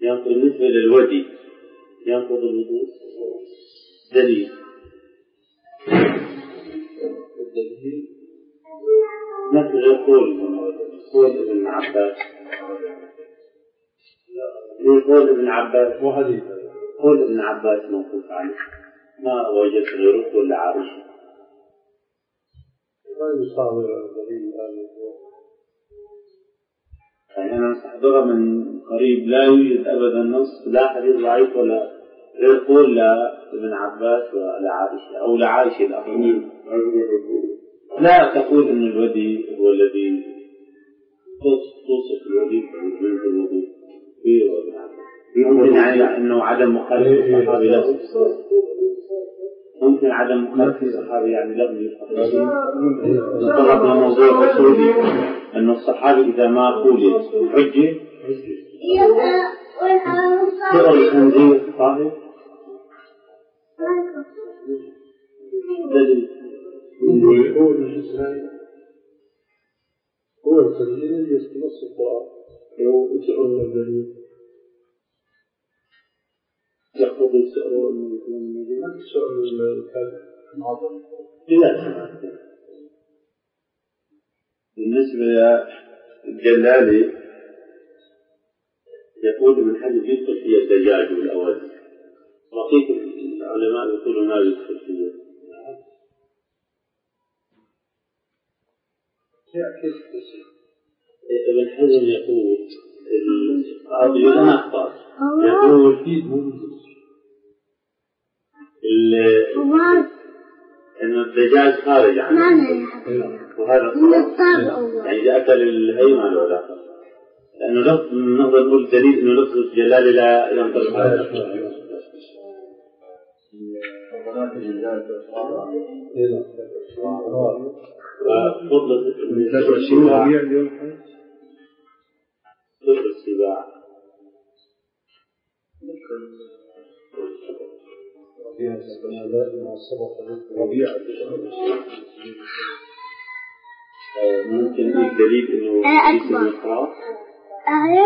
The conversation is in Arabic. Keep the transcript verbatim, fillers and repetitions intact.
ينقض بالنسبة للودي ينقض الوضوء دليل الدليل مثل يقول قول ابن عباس يقول ابن عباس وحديث قول ابن عباس موقوف عليه ما وجدت غيره ولا عائشة ما يصابر الدليل يعني أنا استحضر من قريب لا يوجد أبدا نص لا حديث ضعيف ولا غير قول لابن عباس ولا عائشة أو لعائشة الأخرين لا تقول إن الودي هو الذي توصف الودي من الوضوء فيه وابن عباس ممكن يعني إنه عدم مخالفة الصحابي له ممكن عدم مخالفة الصحابي يعني له طلبنا موضوع أصولي أن الصحابي إذا ما قولي حجة سؤال الخنزير طاهر دليل هو الخنزير يستنص القرآن لو سألنا الدليل يقتضي السؤال أنه يكون النبي سؤال العظم لا بالنسبة للجلالي يقول من حاجة يدخل فيها الدجاج والأوازن بقية العلماء يقولون ما يدخل فيها ابن حزم يقول القاضي أنا أخطأ يقول إن الدجاج خارج عنه وهذا يعني إذا أكل الهيمن ولا لأنه لفظ نقدر نقول دليل إنه لفظ الجلال لا ينطبق على فضل السباع فضل السباع ممكن الدليل إنه اسم الإقرار